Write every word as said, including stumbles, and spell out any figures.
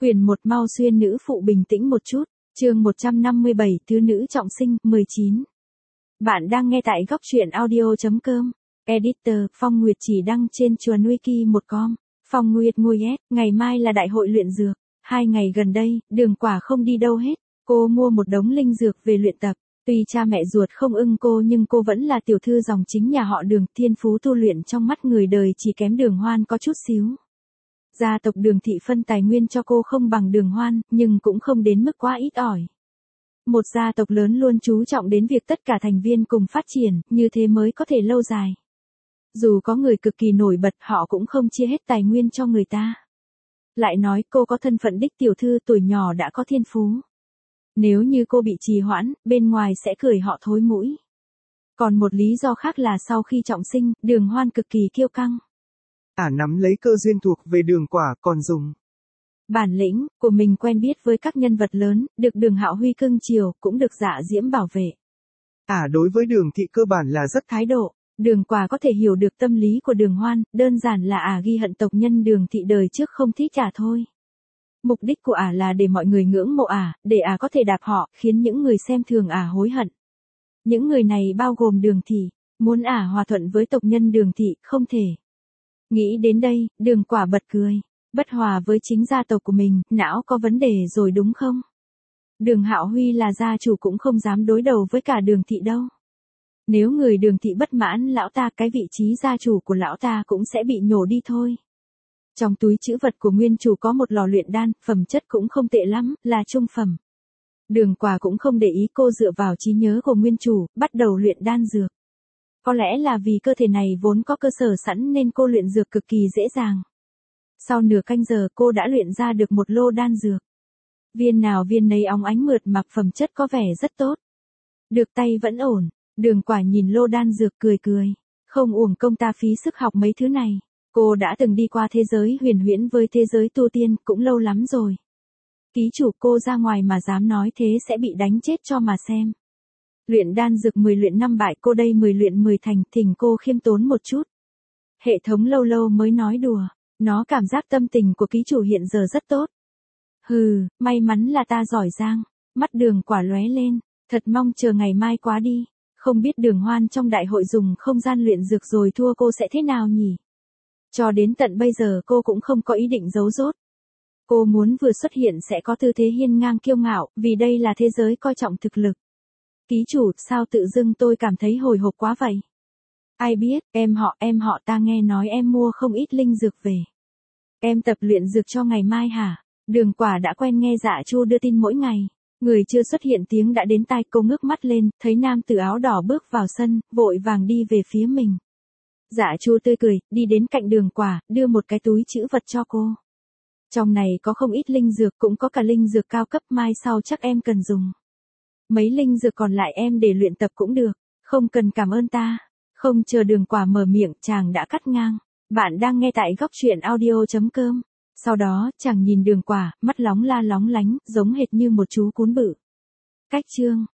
Quyển một Mau xuyên nữ phụ bình tĩnh một chút, chương một trăm năm mươi bảy Thứ nữ trọng sinh, mười chín. Bạn đang nghe tại góc truyện audio.com. Editor, Phong Nguyệt chỉ đăng trên chuồn wiki một com. Phong Nguyệt ngồi ép, ngày mai là đại hội luyện dược. Hai ngày gần đây, Đường Quả không đi đâu hết. Cô mua một đống linh dược về luyện tập. Tuy cha mẹ ruột không ưng cô nhưng cô vẫn là tiểu thư dòng chính nhà họ Đường, thiên phú tu luyện trong mắt người đời chỉ kém Đường Hoan có chút xíu. Gia tộc Đường thị phân tài nguyên cho cô không bằng Đường Hoan, nhưng cũng không đến mức quá ít ỏi. Một gia tộc lớn luôn chú trọng đến việc tất cả thành viên cùng phát triển, như thế mới có thể lâu dài. Dù có người cực kỳ nổi bật, họ cũng không chia hết tài nguyên cho người ta. Lại nói cô có thân phận đích tiểu thư, tuổi nhỏ đã có thiên phú. Nếu như cô bị trì hoãn, bên ngoài sẽ cười họ thối mũi. Còn một lý do khác là sau khi trọng sinh, Đường Hoan cực kỳ kiêu căng. Ả nắm lấy cơ duyên thuộc về Đường Quả còn dùng bản lĩnh của mình quen biết với các nhân vật lớn, được Đường Hạo Huy cưng chiều, cũng được Dạ Diễm bảo vệ. Ả đối với Đường thị cơ bản là rất thái độ. Đường Quả có thể hiểu được tâm lý của Đường Hoan, đơn giản là Ả ghi hận tộc nhân Đường thị đời trước không thích Ả thôi. Mục đích của Ả là để mọi người ngưỡng mộ Ả, để Ả có thể đạp họ, khiến những người xem thường Ả hối hận. Những người này bao gồm Đường thị, muốn Ả hòa thuận với tộc nhân Đường thị, không thể. Nghĩ đến đây, Đường Quả bật cười. Bất hòa với chính gia tộc của mình, não có vấn đề rồi đúng không? Đường Hạo Huy là gia chủ cũng không dám đối đầu với cả Đường thị đâu. Nếu người Đường thị bất mãn lão ta, cái vị trí gia chủ của lão ta cũng sẽ bị nhổ đi thôi. Trong túi trữ vật của nguyên chủ có một lò luyện đan, phẩm chất cũng không tệ lắm, là trung phẩm. Đường Quả cũng không để ý, cô dựa vào trí nhớ của nguyên chủ, bắt đầu luyện đan dược. Có lẽ là vì cơ thể này vốn có cơ sở sẵn nên cô luyện dược cực kỳ dễ dàng. Sau nửa canh giờ cô đã luyện ra được một lô đan dược. Viên nào viên nấy óng ánh mượt mà, phẩm chất có vẻ rất tốt. Được tay vẫn ổn, Đường Quả nhìn lô đan dược cười cười. Không uổng công ta phí sức học mấy thứ này. Cô đã từng đi qua thế giới huyền huyễn với thế giới tu tiên, cũng lâu lắm rồi. Ký chủ, cô ra ngoài mà dám nói thế sẽ bị đánh chết cho mà xem. Luyện đan dược mười luyện năm bại, cô đây mười luyện mười thành, thỉnh cô khiêm tốn một chút. Hệ thống lâu lâu mới nói đùa. Nó cảm giác tâm tình của ký chủ hiện giờ rất tốt. Hừ, may mắn là ta giỏi giang. Mắt Đường Quả lóe lên. Thật mong chờ ngày mai quá đi. Không biết Đường Hoan trong đại hội dùng không gian luyện dược rồi thua cô sẽ thế nào nhỉ? Cho đến tận bây giờ cô cũng không có ý định giấu dốt. Cô muốn vừa xuất hiện sẽ có tư thế hiên ngang kiêu ngạo, vì đây là thế giới coi trọng thực lực. Ký chủ, sao tự dưng tôi cảm thấy hồi hộp quá vậy? Ai biết, em họ, em họ ta nghe nói em mua không ít linh dược về. Em tập luyện dược cho ngày mai hả? Đường Quả đã quen nghe Dạ Chu đưa tin mỗi ngày. Người chưa xuất hiện tiếng đã đến tai, cô ngước mắt lên, thấy nam tử áo đỏ bước vào sân, vội vàng đi về phía mình. Dạ Chu tươi cười, đi đến cạnh Đường Quả, đưa một cái túi trữ vật cho cô. Trong này có không ít linh dược, cũng có cả linh dược cao cấp, mai sau chắc em cần dùng. Mấy linh dược còn lại em để luyện tập cũng được, không cần cảm ơn ta. Không chờ Đường Quả mở miệng, chàng đã cắt ngang. Bạn đang nghe tại góc truyện audio.com. Sau đó, chàng nhìn Đường Quả, mắt lóng la lóng lánh, giống hệt như một chú cún bự. Cách chương.